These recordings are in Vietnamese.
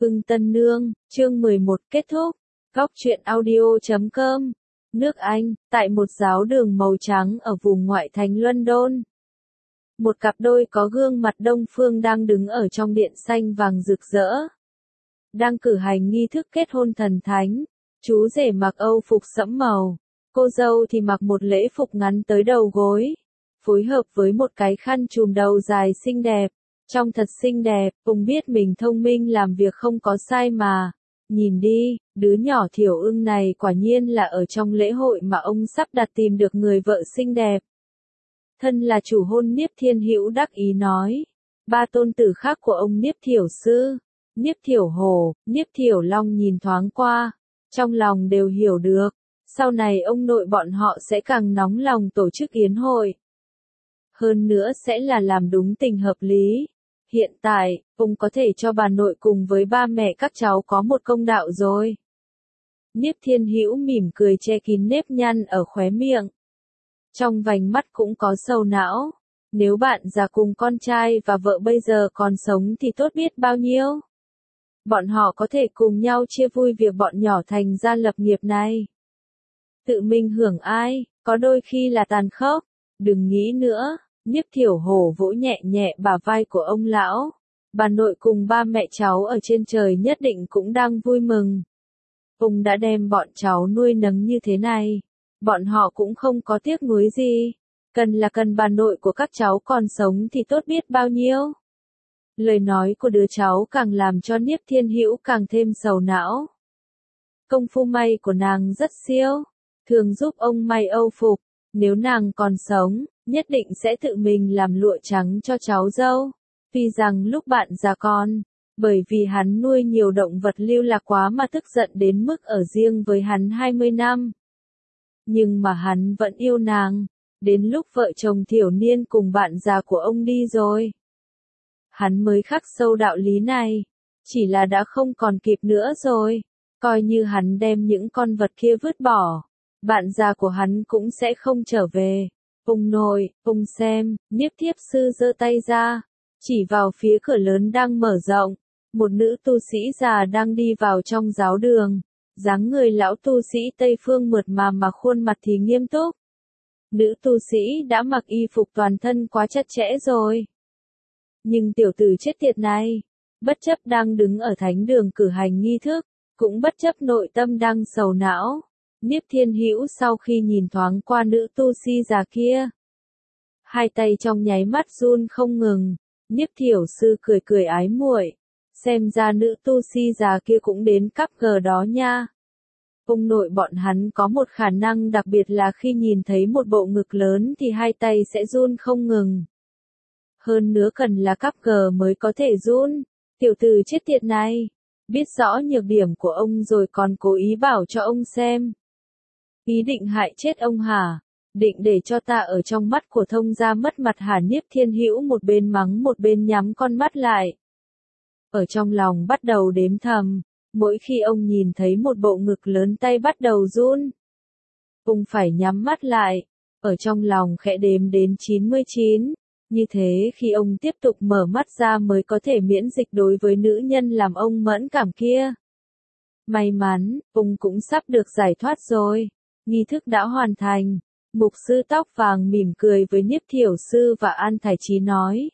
Ưng Tân Nương, chương 11 kết thúc. Góc truyện audio.com. Nước Anh, tại một giáo đường màu trắng ở vùng ngoại thành London. Một cặp đôi có gương mặt đông phương đang đứng ở trong điện xanh vàng rực rỡ. Đang cử hành nghi thức kết hôn thần thánh. Chú rể mặc âu phục sẫm màu. Cô dâu thì mặc một lễ phục ngắn tới đầu gối. Phối hợp với một cái khăn trùm đầu dài xinh đẹp. Trông thật xinh đẹp, ông biết mình thông minh làm việc không có sai mà. Nhìn đi, đứa nhỏ Thiểu Ưng này quả nhiên là ở trong lễ hội mà ông sắp đặt tìm được người vợ xinh đẹp. Thân là chủ hôn Niếp Thiên Hữu đắc ý nói. Ba tôn tử khác của ông Niếp Thiểu Sư, Niếp Thiểu Hồ, Niếp Thiểu Long nhìn thoáng qua, trong lòng đều hiểu được. Sau này ông nội bọn họ sẽ càng nóng lòng tổ chức yến hội. Hơn nữa sẽ là làm đúng tình hợp lý. Hiện tại, ông có thể cho bà nội cùng với ba mẹ các cháu có một công đạo rồi. Niếp Thiên Hữu mỉm cười che kín nếp nhăn ở khóe miệng. Trong vành mắt cũng có sầu não. Nếu bạn già cùng con trai và vợ bây giờ còn sống thì tốt biết bao nhiêu. Bọn họ có thể cùng nhau chia vui việc bọn nhỏ thành gia lập nghiệp này. Tự mình hưởng ai, có đôi khi là tàn khốc. Đừng nghĩ nữa. Niếp Thiểu Hổ vỗ nhẹ nhẹ bả vai của ông lão. Bà nội cùng ba mẹ cháu ở trên trời nhất định cũng đang vui mừng. Ông đã đem bọn cháu nuôi nấng như thế này. Bọn họ cũng không có tiếc nuối gì. Cần bà nội của các cháu còn sống thì tốt biết bao nhiêu. Lời nói của đứa cháu càng làm cho Niếp Thiên Hữu càng thêm sầu não. Công phu may của nàng rất siêu. Thường giúp ông may âu phục. Nếu nàng còn sống, nhất định sẽ tự mình làm lụa trắng cho cháu dâu. Vì rằng lúc bạn già con, bởi vì hắn nuôi nhiều động vật lưu lạc quá mà tức giận đến mức ở riêng với hắn 20 năm. Nhưng mà hắn vẫn yêu nàng. Đến lúc vợ chồng thiểu niên cùng bạn già của ông đi rồi, hắn mới khắc sâu đạo lý này. Chỉ là đã không còn kịp nữa rồi. Coi như hắn đem những con vật kia vứt bỏ, bạn già của hắn cũng sẽ không trở về. Ông nội, ông xem, Niếp Thiếp Sư giơ tay ra, chỉ vào phía cửa lớn đang mở rộng. Một nữ tu sĩ già đang đi vào trong giáo đường. Dáng người lão tu sĩ Tây Phương mượt mà khuôn mặt thì nghiêm túc. Nữ tu sĩ đã mặc y phục toàn thân quá chặt chẽ rồi. Nhưng tiểu tử chết tiệt này, bất chấp đang đứng ở thánh đường cử hành nghi thức, cũng bất chấp nội tâm đang sầu não. Niếp Thiên Hữu sau khi nhìn thoáng qua nữ tu sĩ già kia, hai tay trong nháy mắt run không ngừng. Niếp Thiểu Sư cười cười ái muội, xem ra nữ tu sĩ già kia cũng đến cắp cờ đó nha. Ông nội bọn hắn có một khả năng đặc biệt là khi nhìn thấy một bộ ngực lớn thì hai tay sẽ run không ngừng. Hơn nữa cần là cắp cờ mới có thể run. Tiểu tử chết tiệt này, biết rõ nhược điểm của ông rồi còn cố ý bảo cho ông xem. Ý định hại chết ông hả? Định để cho ta ở trong mắt của thông gia mất mặt hả? Niếp Thiên Hữu một bên mắng một bên nhắm con mắt lại. Ở trong lòng bắt đầu đếm thầm, mỗi khi ông nhìn thấy một bộ ngực lớn tay bắt đầu run. Ông phải nhắm mắt lại, ở trong lòng khẽ đếm đến 99. Như thế khi ông tiếp tục mở mắt ra mới có thể miễn dịch đối với nữ nhân làm ông mẫn cảm kia. May mắn, ông cũng sắp được giải thoát rồi. Nghi thức đã hoàn thành. Mục sư tóc vàng mỉm cười với Niếp Thiểu Sư và An Thải Chí nói.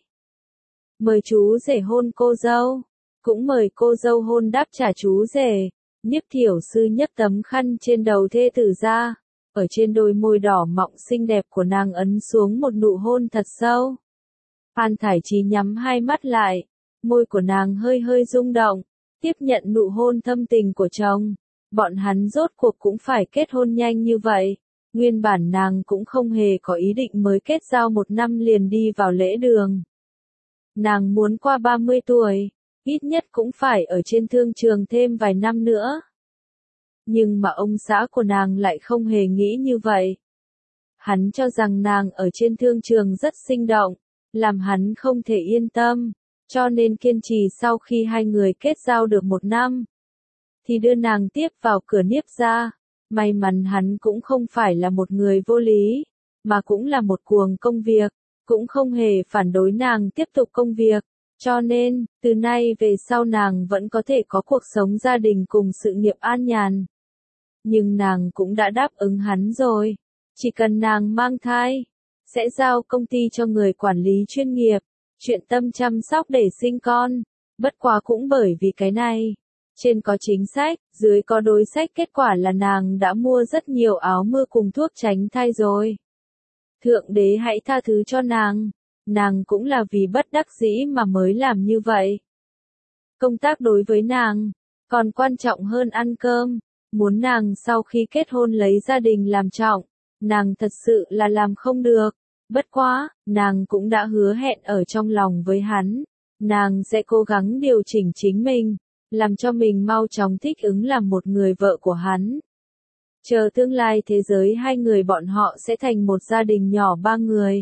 Mời chú rể hôn cô dâu. Cũng mời cô dâu hôn đáp trả chú rể. Niếp Thiểu Sư nhấc tấm khăn trên đầu thê tử ra. Ở trên đôi môi đỏ mọng xinh đẹp của nàng ấn xuống một nụ hôn thật sâu. An Thải Chí nhắm hai mắt lại. Môi của nàng hơi hơi rung động. Tiếp nhận nụ hôn thâm tình của chồng. Bọn hắn rốt cuộc cũng phải kết hôn nhanh như vậy. Nguyên bản nàng cũng không hề có ý định mới kết giao 1 năm liền đi vào lễ đường. Nàng muốn qua 30 tuổi, ít nhất cũng phải ở trên thương trường thêm vài năm nữa. Nhưng mà ông xã của nàng lại không hề nghĩ như vậy. Hắn cho rằng nàng ở trên thương trường rất sinh động, làm hắn không thể yên tâm, cho nên kiên trì sau khi hai người kết giao được 1 năm. Thì đưa nàng tiếp vào cửa Niếp gia. May mắn hắn cũng không phải là một người vô lý, mà cũng là một cuồng công việc, cũng không hề phản đối nàng tiếp tục công việc. Cho nên, từ nay về sau nàng vẫn có thể có cuộc sống gia đình cùng sự nghiệp an nhàn. Nhưng nàng cũng đã đáp ứng hắn rồi. Chỉ cần nàng mang thai, sẽ giao công ty cho người quản lý chuyên nghiệp, chuyện tâm chăm sóc để sinh con. Bất quá cũng bởi vì cái này. Trên có chính sách, dưới có đối sách, kết quả là nàng đã mua rất nhiều áo mưa cùng thuốc tránh thai rồi. Thượng đế hãy tha thứ cho nàng cũng là vì bất đắc dĩ mà mới làm như vậy. Công tác đối với nàng, còn quan trọng hơn ăn cơm, muốn nàng sau khi kết hôn lấy gia đình làm trọng, nàng thật sự là làm không được. Bất quá, nàng cũng đã hứa hẹn ở trong lòng với hắn, nàng sẽ cố gắng điều chỉnh chính mình, làm cho mình mau chóng thích ứng làm một người vợ của hắn. Chờ tương lai thế giới hai người bọn họ sẽ thành một gia đình nhỏ 3 người.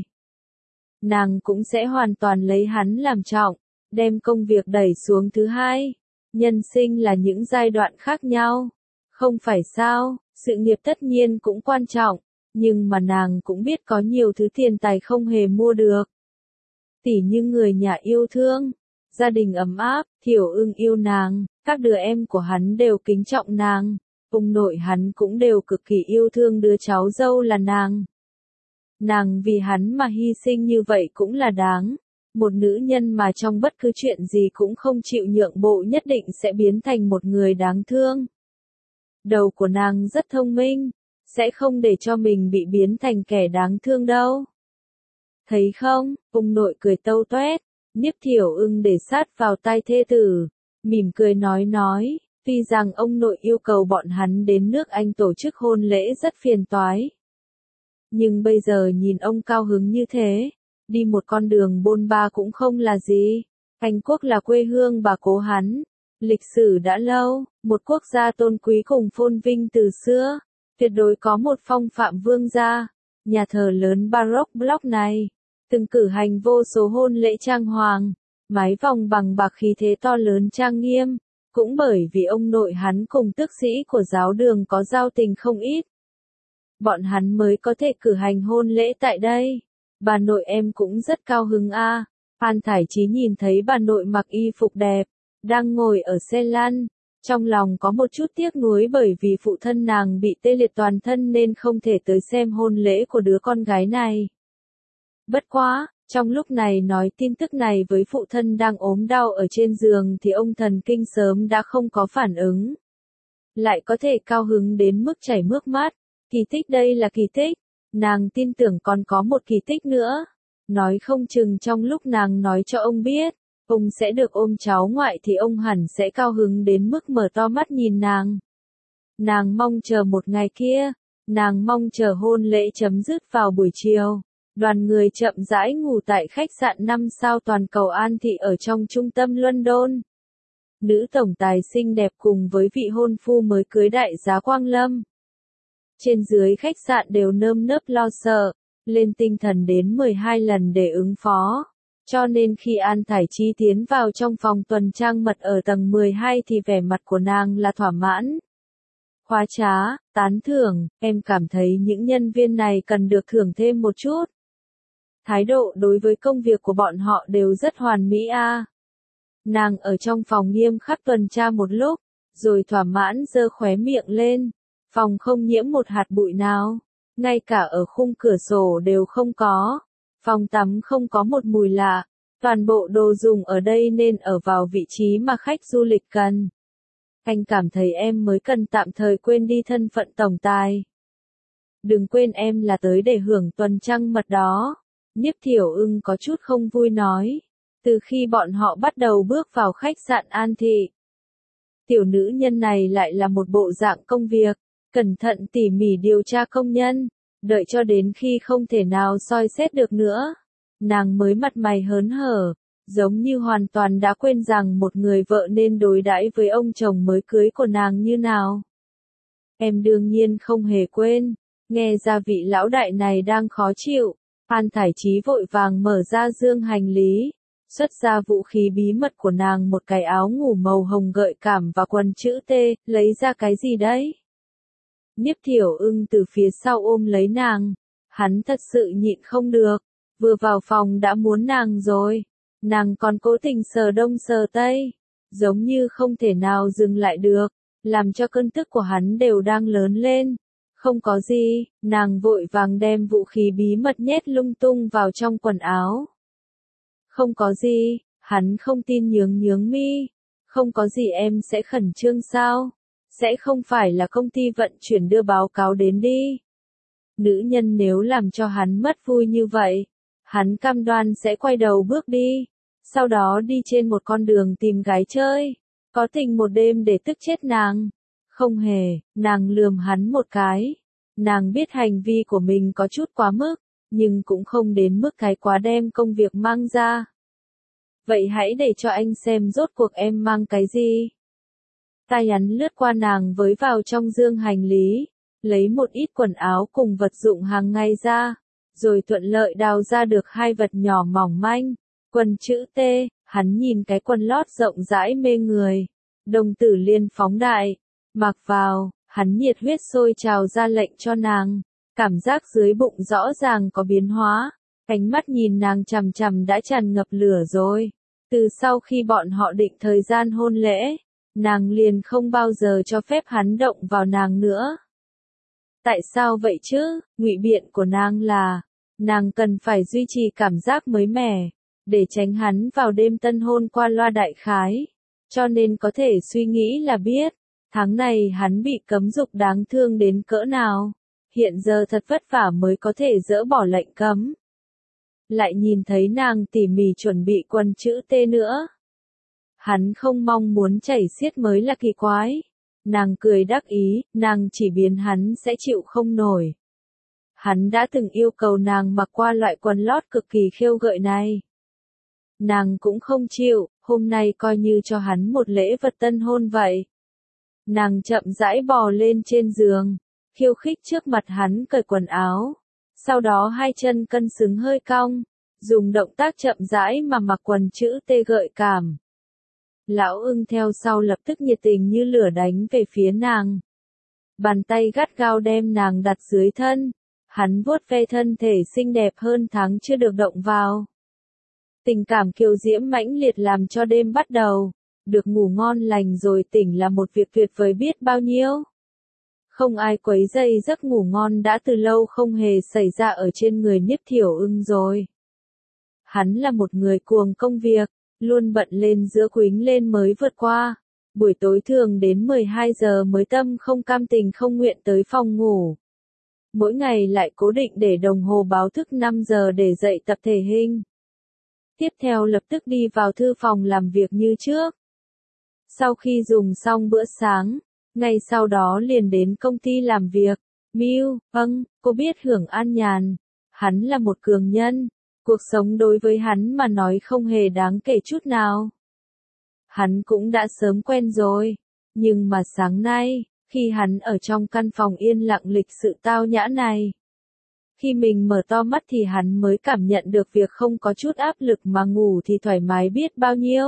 Nàng cũng sẽ hoàn toàn lấy hắn làm trọng, đem công việc đẩy xuống thứ hai. Nhân sinh là những giai đoạn khác nhau. Không phải sao, sự nghiệp tất nhiên cũng quan trọng, nhưng mà nàng cũng biết có nhiều thứ tiền tài không hề mua được. Tỉ như người nhà yêu thương, gia đình ấm áp, Thiểu Ưng yêu nàng, các đứa em của hắn đều kính trọng nàng, ông nội hắn cũng đều cực kỳ yêu thương đứa cháu dâu là nàng. Nàng vì hắn mà hy sinh như vậy cũng là đáng. Một nữ nhân mà trong bất cứ chuyện gì cũng không chịu nhượng bộ nhất định sẽ biến thành một người đáng thương. Đầu của nàng rất thông minh, sẽ không để cho mình bị biến thành kẻ đáng thương đâu. Thấy không, ông nội cười tâu toét, Niếp Thiểu Ưng để sát vào tai thê tử, mỉm cười nói, tuy rằng ông nội yêu cầu bọn hắn đến nước Anh tổ chức hôn lễ rất phiền toái. Nhưng bây giờ nhìn ông cao hứng như thế, đi một con đường bôn ba cũng không là gì. Anh quốc là quê hương bà cố hắn. Lịch sử đã lâu, một quốc gia tôn quý cùng phồn vinh từ xưa, tuyệt đối có một phong phạm vương gia. Nhà thờ lớn Baroque Block này, từng cử hành vô số hôn lễ trang hoàng, mái vòng bằng bạc khí thế to lớn trang nghiêm, cũng bởi vì ông nội hắn cùng tước sĩ của giáo đường có giao tình không ít. Bọn hắn mới có thể cử hành hôn lễ tại đây. Bà nội em cũng rất cao hứng a. Phan Thải Chí nhìn thấy bà nội mặc y phục đẹp, đang ngồi ở xe lăn, trong lòng có một chút tiếc nuối bởi vì phụ thân nàng bị tê liệt toàn thân nên không thể tới xem hôn lễ của đứa con gái này. Bất quá, trong lúc này nói tin tức này với phụ thân đang ốm đau ở trên giường thì ông thần kinh sớm đã không có phản ứng. Lại có thể cao hứng đến mức chảy nước mắt. Kỳ tích, đây là kỳ tích. Nàng tin tưởng còn có một kỳ tích nữa. Nói không chừng trong lúc nàng nói cho ông biết, ông sẽ được ôm cháu ngoại thì ông hẳn sẽ cao hứng đến mức mở to mắt nhìn nàng. Nàng mong chờ một ngày kia, nàng mong chờ hôn lễ chấm dứt vào buổi chiều. Đoàn người chậm rãi ngủ tại khách sạn 5 sao toàn cầu An Thị ở trong trung tâm London. Nữ tổng tài xinh đẹp cùng với vị hôn phu mới cưới đại giá Quang Lâm. Trên dưới khách sạn đều nơm nớp lo sợ, lên tinh thần đến 12 lần để ứng phó. Cho nên khi An Thải Chi tiến vào trong phòng tuần trang mật ở tầng 12 thì vẻ mặt của nàng là thỏa mãn. Khoái trá, tán thưởng, em cảm thấy những nhân viên này cần được thưởng thêm một chút. Thái độ đối với công việc của bọn họ đều rất hoàn mỹ a. Nàng ở trong phòng nghiêm khắc tuần tra một lúc, rồi thỏa mãn giơ khóe miệng lên. Phòng không nhiễm một hạt bụi nào, ngay cả ở khung cửa sổ đều không có. Phòng tắm không có một mùi lạ, toàn bộ đồ dùng ở đây nên ở vào vị trí mà khách du lịch cần. Anh cảm thấy em mới cần tạm thời quên đi thân phận tổng tài. Đừng quên em là tới để hưởng tuần trăng mật đó. Niếp Thiểu Ưng có chút không vui nói. Từ khi bọn họ bắt đầu bước vào khách sạn An Thị, tiểu nữ nhân này lại là một bộ dạng công việc, cẩn thận tỉ mỉ điều tra công nhân, đợi cho đến khi không thể nào soi xét được nữa. Nàng mới mặt mày hớn hở, giống như hoàn toàn đã quên rằng một người vợ nên đối đãi với ông chồng mới cưới của nàng như nào. Em đương nhiên không hề quên, nghe ra vị lão đại này đang khó chịu. Phan Thải Chí vội vàng mở ra dương hành lý, xuất ra vũ khí bí mật của nàng, một cái áo ngủ màu hồng gợi cảm và quần chữ T, lấy ra cái gì đấy? Niếp Thiểu Ưng từ phía sau ôm lấy nàng, hắn thật sự nhịn không được, vừa vào phòng đã muốn nàng rồi. nàng còn cố tình sờ đông sờ tây, giống như không thể nào dừng lại được, làm cho cơn tức của hắn đều đang lớn lên. Không có gì, nàng vội vàng đem vũ khí bí mật nhét lung tung vào trong quần áo. Không có gì, hắn không tin nhướng nhướng mi. Không có gì em sẽ khẩn trương sao? Sẽ không phải là công ty vận chuyển đưa báo cáo đến đi. Nữ nhân nếu làm cho hắn mất vui như vậy, hắn cam đoan sẽ quay đầu bước đi, sau đó đi trên một con đường tìm gái chơi, có tình một đêm để tức chết nàng. Không hề, nàng lườm hắn một cái. Nàng biết hành vi của mình có chút quá mức, nhưng cũng không đến mức cái quá đem công việc mang ra. Vậy hãy để cho anh xem rốt cuộc em mang cái gì. Tay hắn lướt qua nàng với vào trong dương hành lý, lấy một ít quần áo cùng vật dụng hàng ngày ra, rồi thuận lợi đào ra được hai vật nhỏ mỏng manh. Quần chữ T, hắn nhìn cái quần lót rộng rãi mê người, đồng tử liền phóng đại, mặc vào, hắn nhiệt huyết sôi trào ra lệnh cho nàng, cảm giác dưới bụng rõ ràng có biến hóa, ánh mắt nhìn nàng chằm chằm đã tràn ngập lửa rồi. Từ sau khi bọn họ định thời gian hôn lễ, nàng liền không bao giờ cho phép hắn động vào nàng nữa. Tại sao vậy chứ? Ngụy biện của nàng là, nàng cần phải duy trì cảm giác mới mẻ, để tránh hắn vào đêm tân hôn qua loa đại khái. Cho nên có thể suy nghĩ là biết, tháng này hắn bị cấm dục đáng thương đến cỡ nào. Hiện giờ thật vất vả mới có thể dỡ bỏ lệnh cấm. Lại nhìn thấy nàng tỉ mỉ chuẩn bị quần chữ T nữa. Hắn không mong muốn chảy xiết mới là kỳ quái. Nàng cười đắc ý, nàng chỉ biến hắn sẽ chịu không nổi. Hắn đã từng yêu cầu nàng mặc qua loại quần lót cực kỳ khiêu gợi này. Nàng cũng không chịu, hôm nay coi như cho hắn một lễ vật tân hôn vậy. Nàng chậm rãi bò lên trên giường, khiêu khích trước mặt hắn cởi quần áo. Sau đó hai chân cân xứng hơi cong, dùng động tác chậm rãi mà mặc quần chữ T gợi cảm. Lão ưng theo sau lập tức nhiệt tình như lửa đánh về phía nàng. Bàn tay gắt gao đem nàng đặt dưới thân, hắn vuốt ve thân thể xinh đẹp hơn tháng chưa được động vào. Tình cảm kiều diễm mãnh liệt làm cho đêm bắt đầu, được ngủ ngon lành rồi tỉnh là một việc tuyệt vời biết bao nhiêu. Không ai quấy rầy giấc ngủ ngon đã từ lâu không hề xảy ra ở trên người Niếp Thiểu Ưng rồi. Hắn là một người cuồng công việc, luôn bận lên giữa quýnh lên mới vượt qua. Buổi tối thường đến 12 giờ mới tâm không cam tình không nguyện tới phòng ngủ. Mỗi ngày lại cố định để đồng hồ báo thức 5 giờ để dậy tập thể hình. Tiếp theo lập tức đi vào thư phòng làm việc như trước. Sau khi dùng xong bữa sáng, ngay sau đó liền đến công ty làm việc. Miu, vâng, cô biết hưởng an nhàn. Hắn là một cường nhân. Cuộc sống đối với hắn mà nói không hề đáng kể chút nào. Hắn cũng đã sớm quen rồi. Nhưng mà sáng nay, khi hắn ở trong căn phòng yên lặng lịch sự tao nhã này. Khi mình mở to mắt thì hắn mới cảm nhận được việc không có chút áp lực mà ngủ thì thoải mái biết bao nhiêu.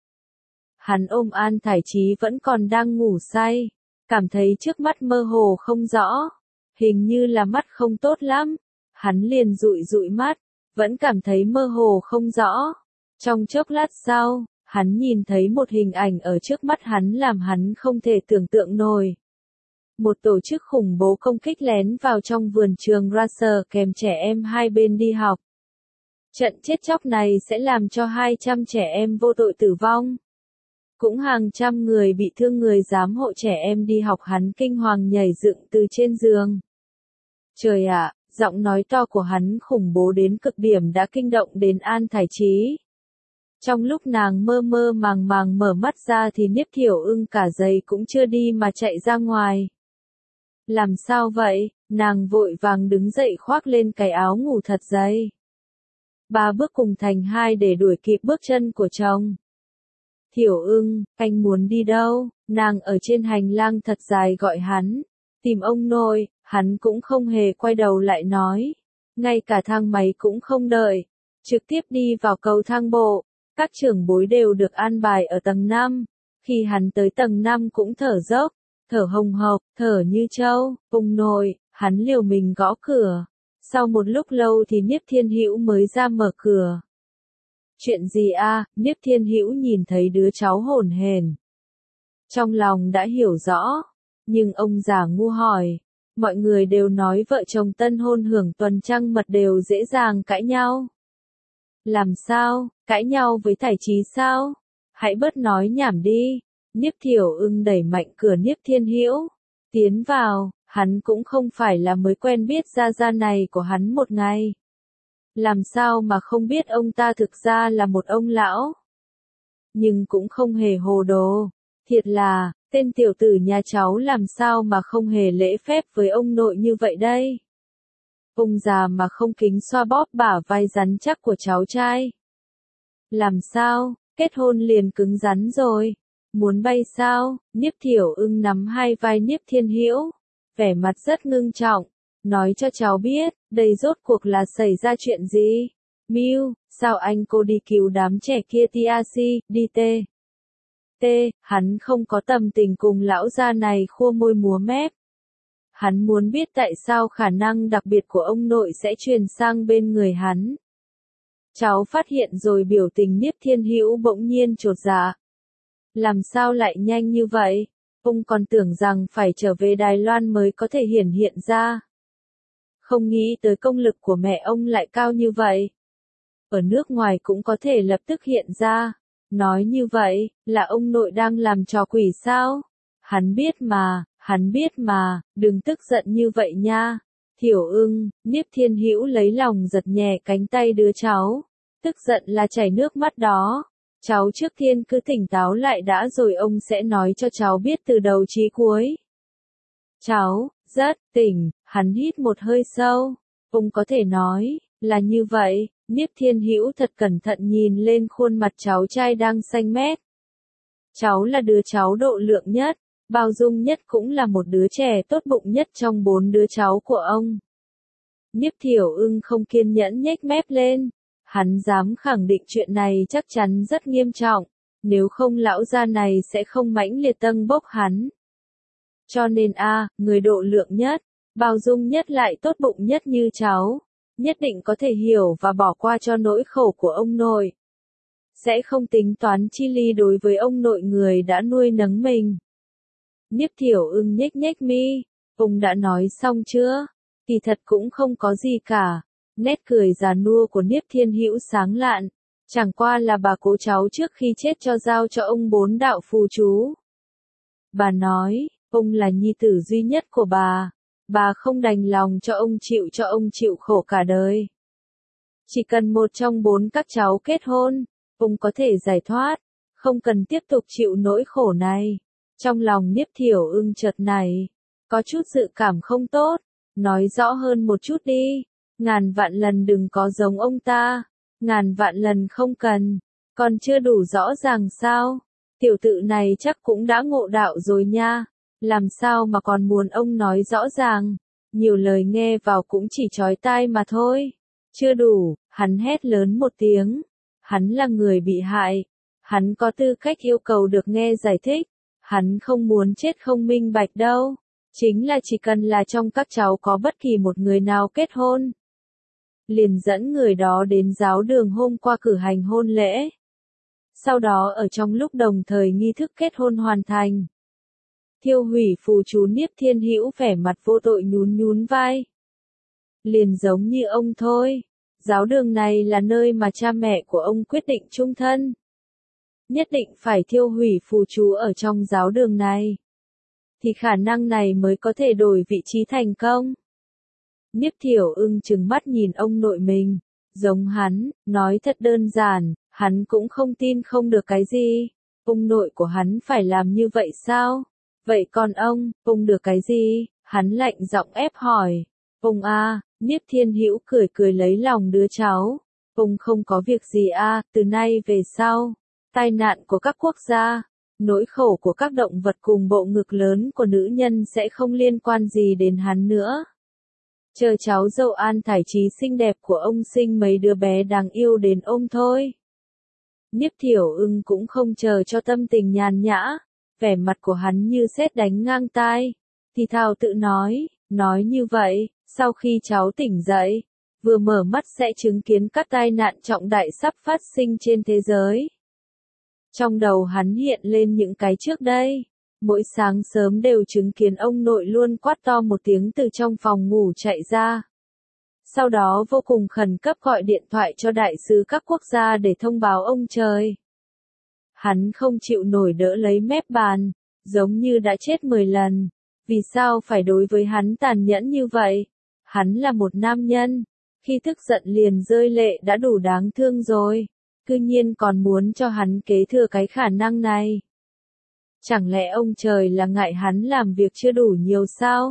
Hắn ôm An Thải Chí vẫn còn đang ngủ say, cảm thấy trước mắt mơ hồ không rõ, hình như là mắt không tốt lắm. Hắn liền dụi dụi mắt, vẫn cảm thấy mơ hồ không rõ. Trong chốc lát sau, hắn nhìn thấy một hình ảnh ở trước mắt hắn làm hắn không thể tưởng tượng nổi. Một tổ chức khủng bố công kích lén vào trong vườn trường Russell kèm trẻ em hai bên đi học. Trận chết chóc này sẽ làm cho 200 trẻ em vô tội tử vong. Cũng hàng trăm người bị thương, người giám hộ trẻ em đi học hắn kinh hoàng nhảy dựng từ trên giường. Trời ạ, giọng nói to của hắn khủng bố đến cực điểm đã kinh động đến An Thải Chí. Trong lúc nàng mơ mơ màng màng mở mắt ra thì Niếp Thiểu Ưng cả giày cũng chưa đi mà chạy ra ngoài. Làm sao vậy? Nàng vội vàng đứng dậy khoác lên cái áo ngủ thật dày. 3 bước cùng thành 2 để đuổi kịp bước chân của chồng. Thiểu Ưng, anh muốn đi đâu? Nàng ở trên hành lang thật dài gọi hắn. Tìm ông nội, hắn cũng không hề quay đầu lại nói. Ngay cả thang máy cũng không đợi. Trực tiếp đi vào cầu thang bộ. Các trưởng bối đều được an bài ở tầng 5. Khi hắn tới tầng 5 cũng thở dốc, thở hồng hộc, thở như trâu. Ông nội, hắn liều mình gõ cửa. Sau một lúc lâu thì Niếp Thiên Hữu mới ra mở cửa. Chuyện gì a? Niếp Thiên Hữu nhìn thấy đứa cháu hổn hển. Trong lòng đã hiểu rõ, nhưng ông già ngu hỏi, mọi người đều nói vợ chồng tân hôn hưởng tuần trăng mật đều dễ dàng cãi nhau. Làm sao, cãi nhau với Thải Trí sao? Hãy bớt nói nhảm đi. Niếp Thiểu Ưng đẩy mạnh cửa Niếp Thiên Hữu, tiến vào, hắn cũng không phải là mới quen biết gia gia này của hắn một ngày. Làm sao mà không biết ông ta thực ra là một ông lão. Nhưng cũng không hề hồ đồ, thiệt là, tên tiểu tử nhà cháu làm sao mà không hề lễ phép với ông nội như vậy đây. Ông già mà không kính xoa bóp bả vai rắn chắc của cháu trai. Làm sao, kết hôn liền cứng rắn rồi. Muốn bay sao? Niếp Thiểu Ưng nắm hai vai Niếp Thiên Hữu, vẻ mặt rất ngưng trọng, nói cho cháu biết, đây rốt cuộc là xảy ra chuyện gì? Miu, sao anh cô đi cứu đám trẻ kia TRC, đi tê. Hắn không có tâm tình cùng lão gia này khua môi múa mép. Hắn muốn biết tại sao khả năng đặc biệt của ông nội sẽ truyền sang bên người hắn. Cháu phát hiện rồi, biểu tình Niếp Thiên Hữu bỗng nhiên chột dạ. Làm sao lại nhanh như vậy? Ông còn tưởng rằng phải trở về Đài Loan mới có thể hiển hiện ra. Không nghĩ tới công lực của mẹ ông lại cao như vậy. Ở nước ngoài cũng có thể lập tức hiện ra. Nói như vậy, là ông nội đang làm trò quỷ sao? Hắn biết mà, đừng tức giận như vậy nha. Thiểu Ưng, Niếp Thiên Hữu lấy lòng giật nhẹ cánh tay đứa cháu. Tức giận là chảy nước mắt đó. Cháu trước tiên cứ tỉnh táo lại đã rồi ông sẽ nói cho cháu biết từ đầu chí cuối. Cháu, rất tỉnh, hắn hít một hơi sâu. Ông có thể nói, là như vậy. Niếp Thiên Hữu thật cẩn thận nhìn lên khuôn mặt cháu trai đang xanh mét. Cháu là đứa cháu độ lượng nhất, bao dung nhất, cũng là một đứa trẻ tốt bụng nhất trong 4 đứa cháu của ông. Niếp Thiểu Ưng không kiên nhẫn nhếch mép lên. Hắn dám khẳng định chuyện này chắc chắn rất nghiêm trọng, nếu không lão gia này sẽ không mãnh liệt tâng bốc hắn. Cho nên người độ lượng nhất, bao dung nhất lại tốt bụng nhất như cháu, nhất định có thể hiểu và bỏ qua cho nỗi khổ của ông nội. Sẽ không tính toán chi ly đối với ông nội người đã nuôi nấng mình. Niếp Thiểu Ưng nhếch nhếch mi, ông đã nói xong chưa? Kỳ thật cũng không có gì cả. Nét cười già nua của Niếp Thiên Hữu sáng lạn, chẳng qua là bà cố cháu trước khi chết cho giao cho ông 4 đạo phù chú. Bà nói, ông là nhi tử duy nhất của bà không đành lòng cho ông chịu khổ cả đời. Chỉ cần một trong 4 các cháu kết hôn, ông có thể giải thoát, không cần tiếp tục chịu nỗi khổ này. Trong lòng Niếp Thiểu Ưng chợt nảy, có chút dự cảm không tốt, nói rõ hơn một chút đi. Ngàn vạn lần đừng có giống ông ta, ngàn vạn lần không cần, còn chưa đủ rõ ràng sao? Tiểu tự này chắc cũng đã ngộ đạo rồi nha, làm sao mà còn muốn ông nói rõ ràng, nhiều lời nghe vào cũng chỉ chói tai mà thôi. Chưa đủ, hắn hét lớn một tiếng, hắn là người bị hại, hắn có tư cách yêu cầu được nghe giải thích, hắn không muốn chết không minh bạch đâu, chính là chỉ cần là trong các cháu có bất kỳ một người nào kết hôn, liền dẫn người đó đến giáo đường hôm qua cử hành hôn lễ. Sau đó ở trong lúc đồng thời nghi thức kết hôn hoàn thành, thiêu hủy phù chú. Niếp Thiên Hữu vẻ mặt vô tội nhún vai. Liền giống như ông thôi, giáo đường này là nơi mà cha mẹ của ông quyết định chung thân. Nhất định phải thiêu hủy phù chú ở trong giáo đường này, thì khả năng này mới có thể đổi vị trí thành công. Niếp Thiểu Ưng trừng mắt nhìn ông nội mình, giống hắn, nói thật đơn giản, hắn cũng không tin không được cái gì. Ông nội của hắn phải làm như vậy sao? Vậy còn ông được cái gì? Hắn lạnh giọng ép hỏi. Ông Niếp Thiên Hữu cười lấy lòng đứa cháu. Ông không có việc gì từ nay về sau, tai nạn của các quốc gia, nỗi khổ của các động vật cùng bộ ngực lớn của nữ nhân sẽ không liên quan gì đến hắn nữa. Chờ cháu dâu An Thải Trí xinh đẹp của ông sinh mấy đứa bé đáng yêu đến ôm thôi. Niếp Thiểu Ưng cũng không chờ cho tâm tình nhàn nhã, vẻ mặt của hắn như sét đánh ngang tai, thì thào tự nói như vậy, sau khi cháu tỉnh dậy, vừa mở mắt sẽ chứng kiến các tai nạn trọng đại sắp phát sinh trên thế giới. Trong đầu hắn hiện lên những cái trước đây. Mỗi sáng sớm đều chứng kiến ông nội luôn quát to một tiếng từ trong phòng ngủ chạy ra. Sau đó vô cùng khẩn cấp gọi điện thoại cho đại sứ các quốc gia để thông báo ông trời. Hắn không chịu nổi đỡ lấy mép bàn, giống như đã chết 10 lần. Vì sao phải đối với hắn tàn nhẫn như vậy? Hắn là một nam nhân, khi tức giận liền rơi lệ đã đủ đáng thương rồi. Cư nhiên còn muốn cho hắn kế thừa cái khả năng này. Chẳng lẽ ông trời là ngại hắn làm việc chưa đủ nhiều sao?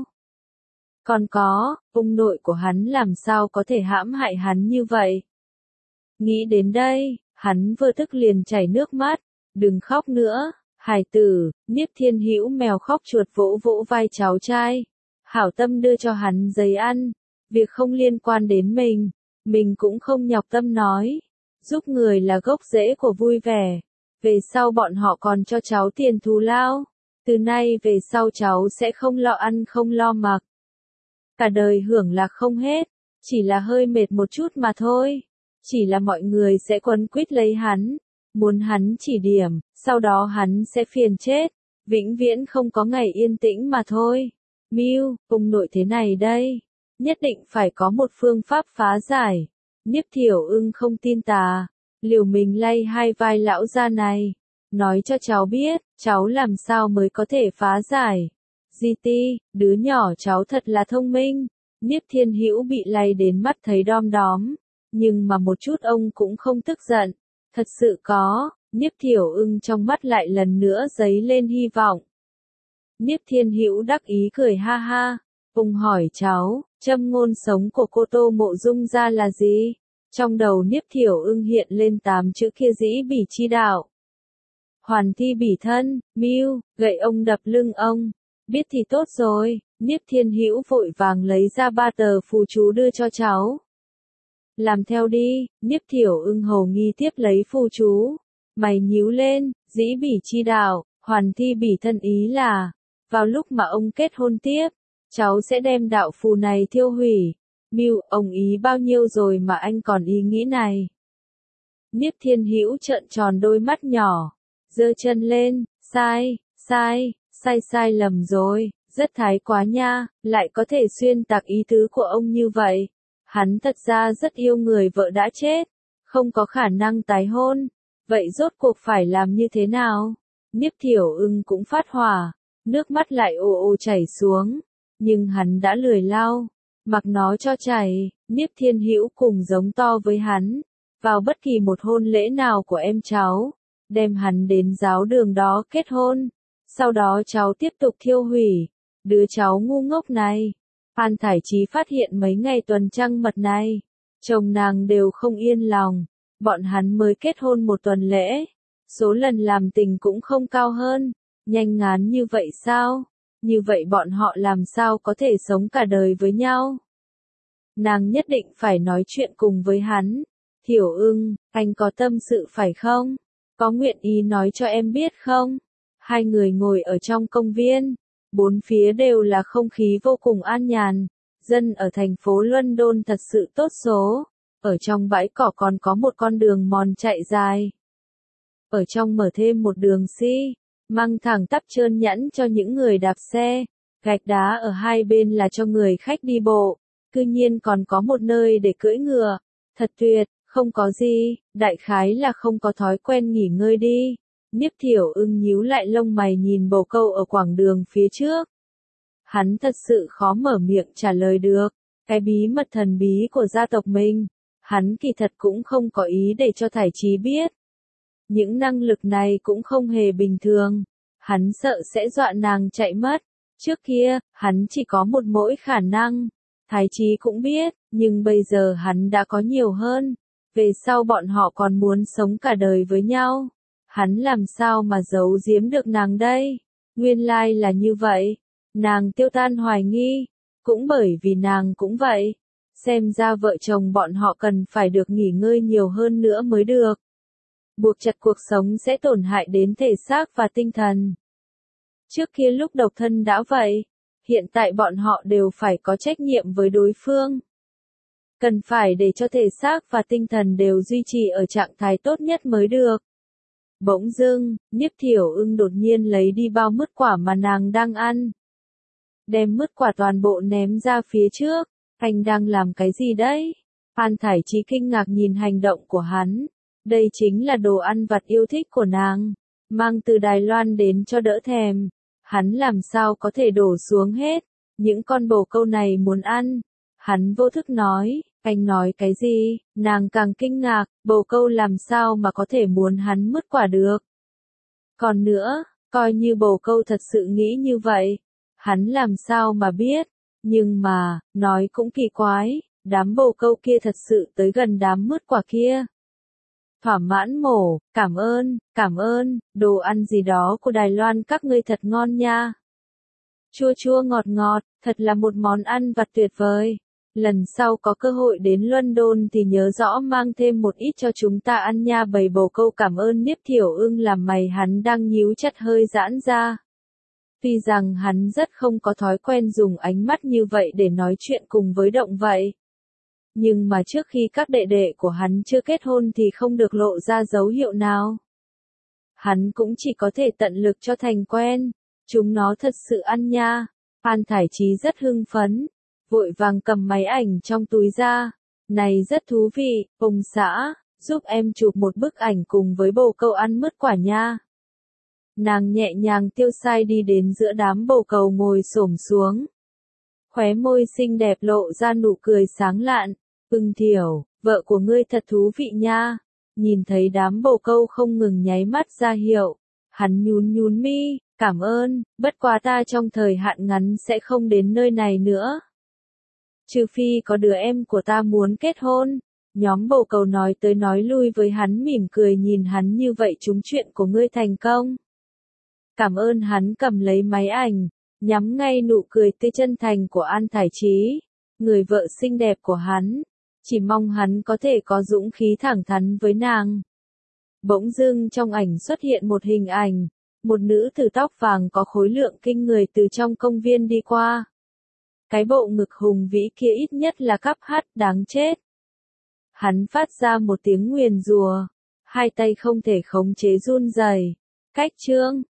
Còn có, ông nội của hắn làm sao có thể hãm hại hắn như vậy? Nghĩ đến đây, hắn vừa tức liền chảy nước mắt. Đừng khóc nữa, hải tử. Niếp Thiên Hữu mèo khóc chuột vỗ vỗ vai cháu trai. Hảo tâm đưa cho hắn giấy ăn. Việc không liên quan đến mình cũng không nhọc tâm nói. Giúp người là gốc rễ của vui vẻ. Về sau bọn họ còn cho cháu tiền thù lao. Từ nay về sau cháu sẽ không lo ăn không lo mặc. Cả đời hưởng lạc không hết. Chỉ là hơi mệt một chút mà thôi. Chỉ là mọi người sẽ quấn quýt lấy hắn. Muốn hắn chỉ điểm, sau đó hắn sẽ phiền chết. Vĩnh viễn không có ngày yên tĩnh mà thôi. Miu, ông nội thế này đây. Nhất định phải có một phương pháp phá giải. Niếp Thiểu Ưng không tin tà. Liều mình lay hai vai lão gia này. Nói cho cháu biết, cháu làm sao mới có thể phá giải. GT, đứa nhỏ cháu thật là thông minh. Niếp Thiên Hữu bị lay đến mắt thấy đom đóm. Nhưng mà một chút ông cũng không tức giận. Thật sự có, Niếp Thiểu Ưng trong mắt lại lần nữa dấy lên hy vọng. Niếp Thiên Hữu đắc ý cười ha ha. Ông hỏi cháu, châm ngôn sống của cô Tô Mộ Dung ra là gì? Trong đầu Niếp Thiểu Ưng hiện lên 8 chữ kia dĩ bỉ chi đạo. Hoàn thi bỉ thân, Miu, gậy ông đập lưng ông. Biết thì tốt rồi, Niếp Thiên Hữu vội vàng lấy ra 3 tờ phù chú đưa cho cháu. Làm theo đi, Niếp Thiểu Ưng hầu nghi tiếp lấy phù chú. Mày nhíu lên, dĩ bỉ chi đạo, hoàn thi bỉ thân ý là, vào lúc mà ông kết hôn tiếp, cháu sẽ đem đạo phù này thiêu hủy. Miu, ông ý bao nhiêu rồi mà anh còn ý nghĩ này? Niếp Thiên Hữu trợn tròn đôi mắt nhỏ, giơ chân lên, sai lầm rồi, rất thái quá nha, lại có thể xuyên tạc ý tứ của ông như vậy. Hắn thật ra rất yêu người vợ đã chết, không có khả năng tái hôn. Vậy rốt cuộc phải làm như thế nào? Niếp Thiểu Ưng cũng phát hỏa, nước mắt lại ồ ồ chảy xuống, nhưng hắn đã lười lau, mặc nó cho chảy. Niếp Thiên Hữu cùng giống to với hắn, vào bất kỳ một hôn lễ nào của em cháu, đem hắn đến giáo đường đó kết hôn, sau đó cháu tiếp tục thiêu hủy. Đứa cháu ngu ngốc này. Phan Thải Chí phát hiện mấy ngày tuần trăng mật này, chồng nàng đều không yên lòng. Bọn hắn mới kết hôn một tuần lễ, số lần làm tình cũng không cao hơn. Nhanh ngán như vậy sao? Như vậy bọn họ làm sao có thể sống cả đời với nhau? Nàng nhất định phải nói chuyện cùng với hắn. Thiểu Ưng, anh có tâm sự phải không? Có nguyện ý nói cho em biết không? Hai người ngồi ở trong công viên. Bốn phía đều là không khí vô cùng an nhàn. Dân ở thành phố London thật sự tốt số. Ở trong bãi cỏ còn có một con đường mòn chạy dài. Ở trong mở thêm một đường măng thẳng tắp trơn nhẵn cho những người đạp xe. Gạch đá ở hai bên là cho người khách đi bộ. Cư nhiên còn có một nơi để cưỡi ngựa. Thật tuyệt, không có gì, đại khái là không có thói quen nghỉ ngơi đi. Niếp Thiểu Ưng nhíu lại lông mày nhìn bồ câu ở quảng đường phía trước. Hắn thật sự khó mở miệng trả lời được. Cái bí mật thần bí của gia tộc mình, hắn kỳ thật cũng không có ý để cho Thải Chí biết. Những năng lực này cũng không hề bình thường. Hắn sợ sẽ dọa nàng chạy mất. Trước kia, hắn chỉ có một mỗi khả năng. Thái Chí cũng biết, nhưng bây giờ hắn đã có nhiều hơn. Về sau bọn họ còn muốn sống cả đời với nhau. Hắn làm sao mà giấu giếm được nàng đây? Nguyên lai là như vậy. Nàng tiêu tan hoài nghi. Cũng bởi vì nàng cũng vậy. Xem ra vợ chồng bọn họ cần phải được nghỉ ngơi nhiều hơn nữa mới được. Buộc chặt cuộc sống sẽ tổn hại đến thể xác và tinh thần. Trước kia lúc độc thân đã vậy. Hiện tại bọn họ đều phải có trách nhiệm với đối phương. cần phải để cho thể xác và tinh thần đều duy trì ở trạng thái tốt nhất mới được. Bỗng dưng, Niếp Thiểu Ưng đột nhiên lấy đi bao mứt quả mà nàng đang ăn. Đem mứt quả toàn bộ ném ra phía trước. Anh đang làm cái gì đấy? Phan Thải Chí kinh ngạc nhìn hành động của hắn. Đây chính là đồ ăn vặt yêu thích của nàng. Mang từ Đài Loan đến cho đỡ thèm. Hắn làm sao có thể đổ xuống hết. Những con bồ câu này muốn ăn. Hắn vô thức nói, anh nói cái gì? Nàng càng kinh ngạc, bồ câu làm sao mà có thể muốn hắn mứt quả được. Còn nữa, coi như bồ câu thật sự nghĩ như vậy. Hắn làm sao mà biết. Nhưng mà, nói cũng kỳ quái, đám bồ câu kia thật sự tới gần đám mứt quả kia. Thỏa mãn mổ, cảm ơn, đồ ăn gì đó của Đài Loan các ngươi thật ngon nha. Chua chua ngọt ngọt, thật là một món ăn vặt tuyệt vời. Lần sau có cơ hội đến London thì nhớ rõ mang thêm một ít cho chúng ta ăn nha. Bầy bồ câu cảm ơn. Niếp Thiểu Ưng làm mày hắn đang nhíu chặt hơi giãn ra. Tuy rằng hắn rất không có thói quen dùng ánh mắt như vậy để nói chuyện cùng với động vật. Nhưng mà trước khi các đệ đệ của hắn chưa kết hôn thì không được lộ ra dấu hiệu nào. Hắn cũng chỉ có thể tận lực cho thành quen. Chúng nó thật sự ăn nha. Phan Thải Chí rất hưng phấn. Vội vàng cầm máy ảnh trong túi ra. Này rất thú vị, ông xã, giúp em chụp một bức ảnh cùng với bồ câu ăn mứt quả nha. Nàng nhẹ nhàng tiêu sái đi đến giữa đám bồ câu ngồi xổm xuống. Khóe môi xinh đẹp lộ ra nụ cười sáng lạn. Ưng Thiểu, vợ của ngươi thật thú vị nha. Nhìn thấy đám bồ câu không ngừng nháy mắt ra hiệu. Hắn nhún mi, cảm ơn, bất quá ta trong thời hạn ngắn sẽ không đến nơi này nữa. Trừ phi có đứa em của ta muốn kết hôn. Nhóm bồ câu nói tới nói lui với hắn mỉm cười nhìn hắn như vậy chúng chuyện của ngươi thành công. Cảm ơn hắn cầm lấy máy ảnh, nhắm ngay nụ cười tươi chân thành của An Thải Chí, người vợ xinh đẹp của hắn. Chỉ mong hắn có thể có dũng khí thẳng thắn với nàng. Bỗng dưng trong ảnh xuất hiện một hình ảnh, một nữ tử tóc vàng có khối lượng kinh người từ trong công viên đi qua. Cái bộ ngực hùng vĩ kia ít nhất là cắp hát đáng chết. Hắn phát ra một tiếng nguyền rủa, hai tay không thể khống chế run rẩy. Cách chương